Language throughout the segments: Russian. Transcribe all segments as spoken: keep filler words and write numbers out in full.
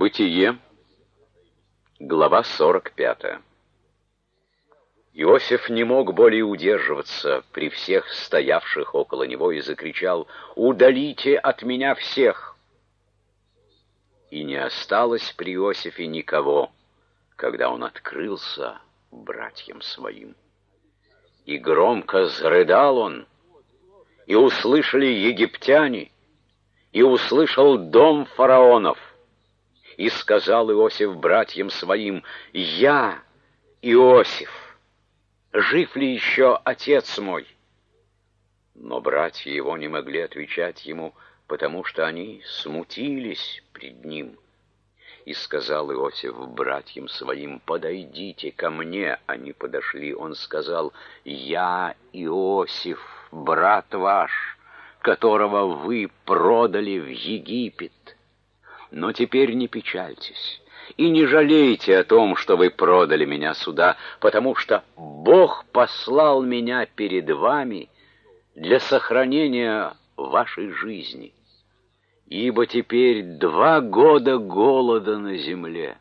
Бытие, глава сорок пятая. Иосиф не мог более удерживаться при всех стоявших около него и закричал: «Удалите от меня всех!» И не осталось при Иосифе никого, когда он открылся братьям своим. И громко зарыдал он, и услышали египтяне, и услышал дом фараонов. И сказал Иосиф братьям своим: «Я, Иосиф, жив ли еще отец мой?» Но братья его не могли отвечать ему, потому что они смутились пред ним. И сказал Иосиф братьям своим: «Подойдите ко мне». Они подошли. Он сказал: «Я Иосиф, брат ваш, которого вы продали в Египет. Но теперь не печальтесь и не жалейте о том, что вы продали меня сюда, потому что Бог послал меня перед вами для сохранения вашей жизни. Ибо теперь два года голода на земле,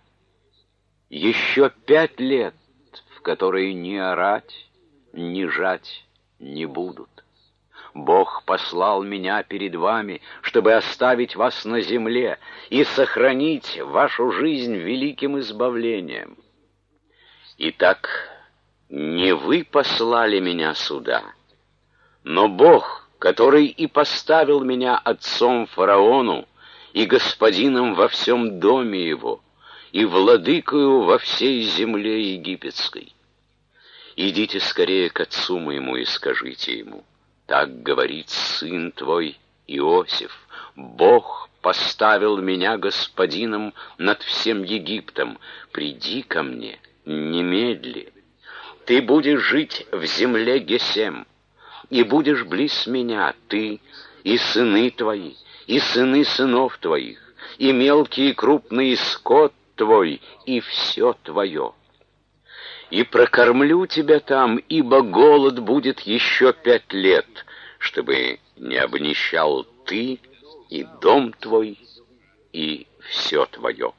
еще пять лет, в которые ни орать, ни жать не будут. Бог послал меня перед вами, чтобы оставить вас на земле и сохранить вашу жизнь великим избавлением. Итак, не вы послали меня сюда, но Бог, который и поставил меня отцом фараону и господином во всем доме его, и владыкою во всей земле египетской. Идите скорее к отцу моему и скажите ему: так говорит сын твой Иосиф: Бог поставил меня господином над всем Египтом. Приди ко мне немедли. Ты будешь жить в земле Гесем, и будешь близ меня, ты и сыны твои, и сыны сынов твоих, и мелкий и крупный скот твой, и все твое. И прокормлю тебя там, ибо голод будет еще пять лет, чтобы не обнищал ты и дом твой, и все твое.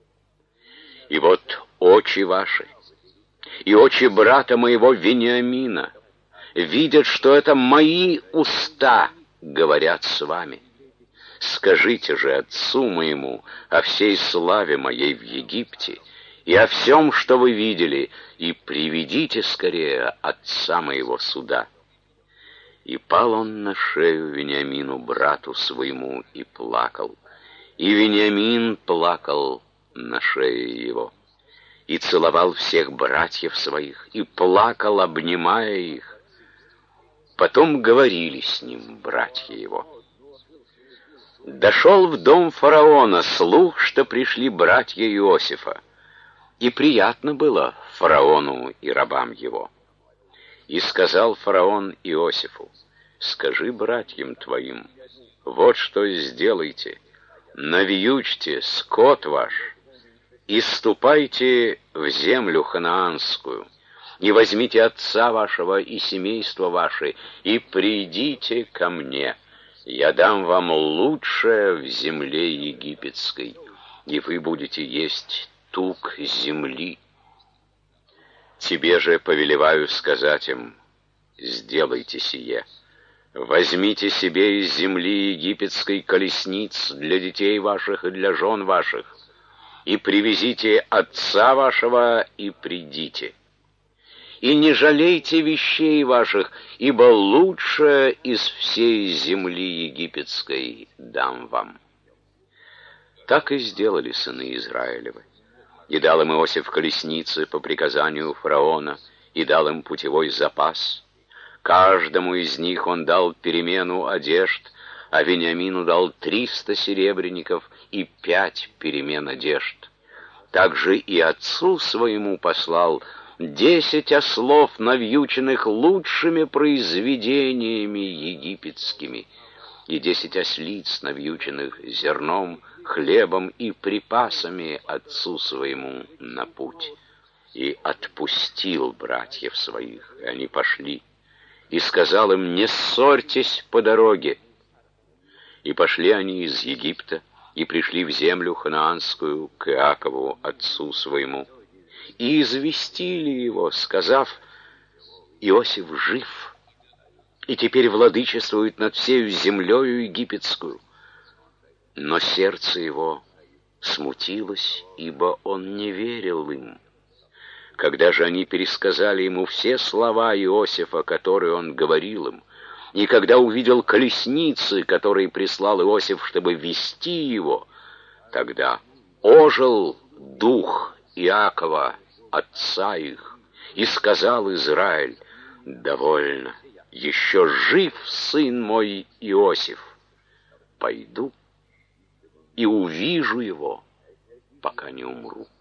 И вот очи ваши, и очи брата моего Вениамина видят, что это мои уста говорят с вами. Скажите же отцу моему о всей славе моей в Египте и о всем, что вы видели, и приведите скорее отца моего сюда». И пал он на шею Вениамину, брату своему, и плакал. И Вениамин плакал на шее его, и целовал всех братьев своих, и плакал, обнимая их. Потом говорили с ним братья его. Дошел в дом фараона слух, что пришли братья Иосифа, и приятно было фараону и рабам его. И сказал фараон Иосифу: «Скажи братьям твоим, вот что сделайте: навьючьте скот ваш, и ступайте в землю ханаанскую, и возьмите отца вашего и семейство ваше, и придите ко мне. Я дам вам лучшее в земле египетской, и вы будете есть тук земли. Тебе же повелеваю сказать им: сделайте сие. Возьмите себе из земли египетской колесниц для детей ваших и для жен ваших, и привезите отца вашего, и придите. И не жалейте вещей ваших, ибо лучшее из всей земли египетской дам вам». Так и сделали сыны Израилевы. И дал им Иосиф колесницы по приказанию фараона, и дал им путевой запас. Каждому из них он дал перемену одежд, а Вениамину дал триста серебряников и пять перемен одежд. Также и отцу своему послал десять ослов, навьюченных лучшими произведениями египетскими, и десять ослиц, навьюченных зерном, хлебом и припасами отцу своему на путь. И отпустил братьев своих, и они пошли, и сказал им: «Не ссорьтесь по дороге». И пошли они из Египта, и пришли в землю ханаанскую к Иакову, отцу своему, и известили его, сказав: Иосиф жив, и теперь владычествует над всею землею египетскую. Но сердце его смутилось, ибо он не верил им. Когда же они пересказали ему все слова Иосифа, которые он говорил им, и когда увидел колесницы, которые прислал Иосиф, чтобы вести его, тогда ожил дух Иакова, отца их, и сказал Израиль: «Довольно, еще жив сын мой Иосиф. Пойду и увижу его, пока не умру».